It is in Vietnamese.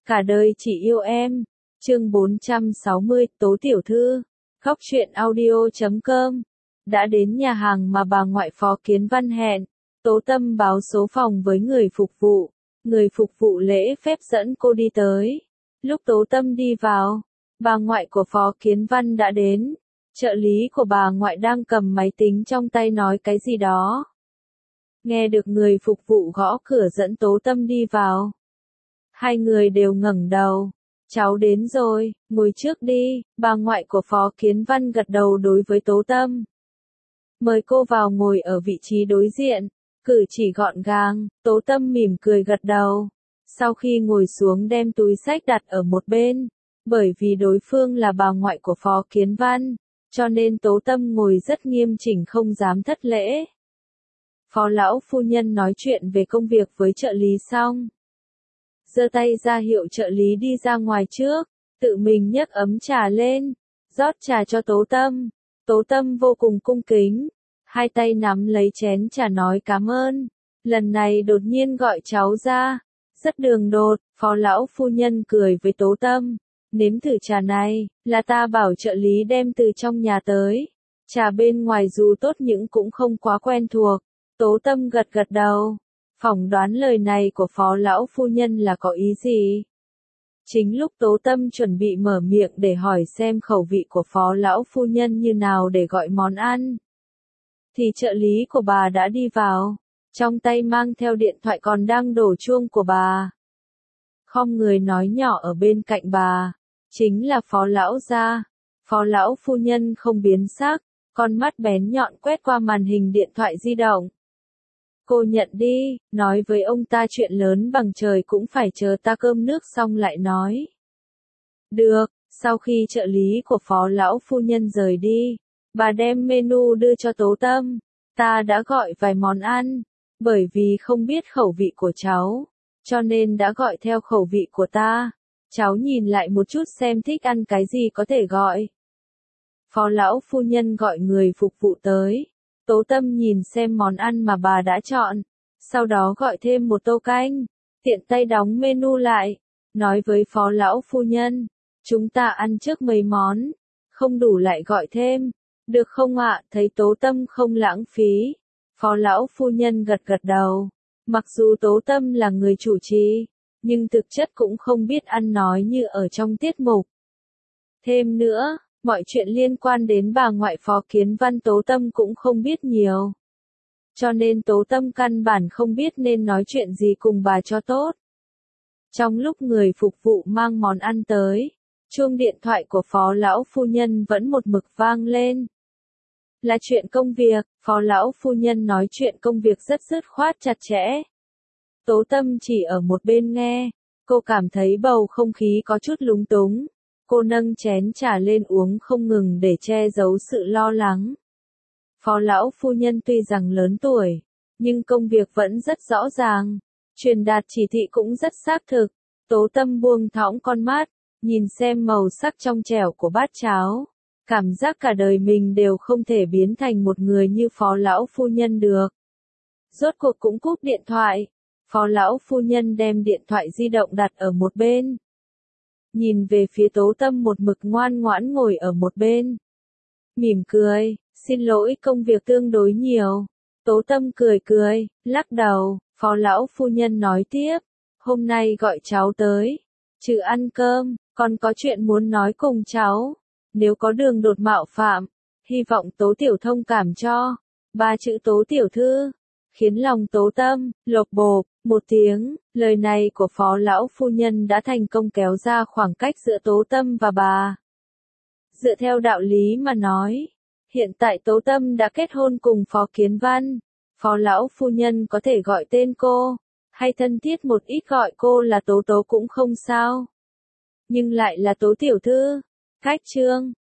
Cả đời chỉ yêu em. Chương 460, Tố Tiểu Thư. Góc truyện audio.com. Đã đến nhà hàng mà bà ngoại Phó Kiến Văn hẹn, Tố Tâm báo số phòng với người phục vụ. Người phục vụ lễ phép dẫn cô đi tới. Lúc Tố Tâm đi vào, bà ngoại của Phó Kiến Văn đã đến. Trợ lý của bà ngoại đang cầm máy tính trong tay nói cái gì đó. Nghe được người phục vụ gõ cửa dẫn Tố Tâm đi vào. Hai người đều ngẩng đầu. Cháu đến rồi, ngồi trước đi, bà ngoại của Phó Kiến Văn gật đầu đối với Tố Tâm. Mời cô vào ngồi ở vị trí đối diện, cử chỉ gọn gàng, Tố Tâm mỉm cười gật đầu. Sau khi ngồi xuống đem túi xách đặt ở một bên, bởi vì đối phương là bà ngoại của Phó Kiến Văn, cho nên Tố Tâm ngồi rất nghiêm chỉnh không dám thất lễ. Phó lão phu nhân nói chuyện về công việc với trợ lý xong. Giơ tay ra hiệu trợ lý đi ra ngoài trước, tự mình nhấc ấm trà lên, rót trà cho Tố Tâm. Tố Tâm vô cùng cung kính, hai tay nắm lấy chén trà nói cảm ơn. Lần này đột nhiên gọi cháu ra, rất đường đột, phó lão phu nhân cười với Tố Tâm. Nếm thử trà này, là ta bảo trợ lý đem từ trong nhà tới. Trà bên ngoài dù tốt nhưng cũng không quá quen thuộc. Tố Tâm gật gật đầu. Phỏng đoán lời này của phó lão phu nhân là có ý gì? Chính lúc Tố Tâm chuẩn bị mở miệng để hỏi xem khẩu vị của phó lão phu nhân như nào để gọi món ăn, thì trợ lý của bà đã đi vào, trong tay mang theo điện thoại còn đang đổ chuông của bà. Khom người nói nhỏ ở bên cạnh bà, chính là phó lão gia. Phó lão phu nhân không biến sắc, con mắt bén nhọn quét qua màn hình điện thoại di động. Cô nhận đi, nói với ông ta chuyện lớn bằng trời cũng phải chờ ta cơm nước xong lại nói. Được, sau khi trợ lý của phó lão phu nhân rời đi, bà đem menu đưa cho Tố Tâm. Ta đã gọi vài món ăn, bởi vì không biết khẩu vị của cháu, cho nên đã gọi theo khẩu vị của ta. Cháu nhìn lại một chút xem thích ăn cái gì có thể gọi. Phó lão phu nhân gọi người phục vụ tới. Tố Tâm nhìn xem món ăn mà bà đã chọn, sau đó gọi thêm một tô canh, tiện tay đóng menu lại, nói với phó lão phu nhân, chúng ta ăn trước mấy món, không đủ lại gọi thêm, được không ạ? Thấy Tố Tâm không lãng phí, phó lão phu nhân gật gật đầu. Mặc dù Tố Tâm là người chủ trì, nhưng thực chất cũng không biết ăn nói như ở trong tiết mục. Thêm nữa, mọi chuyện liên quan đến bà ngoại Phó Kiến Văn Tố Tâm cũng không biết nhiều. Cho nên Tố Tâm căn bản không biết nên nói chuyện gì cùng bà cho tốt. Trong lúc người phục vụ mang món ăn tới, chuông điện thoại của phó lão phu nhân vẫn một mực vang lên. Là chuyện công việc, phó lão phu nhân nói chuyện công việc rất dứt khoát chặt chẽ. Tố Tâm chỉ ở một bên nghe, cô cảm thấy bầu không khí có chút lúng túng. Cô nâng chén trà lên uống không ngừng để che giấu sự lo lắng. Phó lão phu nhân tuy rằng lớn tuổi, nhưng công việc vẫn rất rõ ràng, truyền đạt chỉ thị cũng rất xác thực. Tố Tâm buông thõng con mắt, nhìn xem màu sắc trong trẻo của bát cháo, cảm giác cả đời mình đều không thể biến thành một người như phó lão phu nhân được. Rốt cuộc cũng cúp điện thoại, phó lão phu nhân đem điện thoại di động đặt ở một bên. Nhìn về phía Tố Tâm một mực ngoan ngoãn ngồi ở một bên. Mỉm cười, xin lỗi công việc tương đối nhiều. Tố Tâm cười cười, lắc đầu, phó lão phu nhân nói tiếp. Hôm nay gọi cháu tới, trừ ăn cơm, còn có chuyện muốn nói cùng cháu. Nếu có đường đột mạo phạm, hy vọng Tố Tiểu thông cảm cho. Ba chữ Tố Tiểu Thư, khiến lòng Tố Tâm lộp bộp một tiếng. Lời này của phó lão phu nhân đã thành công kéo ra khoảng cách giữa Tố Tâm và bà. Dựa theo đạo lý mà nói, hiện tại Tố Tâm đã kết hôn cùng Phó Kiến Văn, phó lão phu nhân có thể gọi tên cô, hay thân thiết một ít gọi cô là Tố Tố cũng không sao. Nhưng lại là Tố Tiểu Thư. Cách chương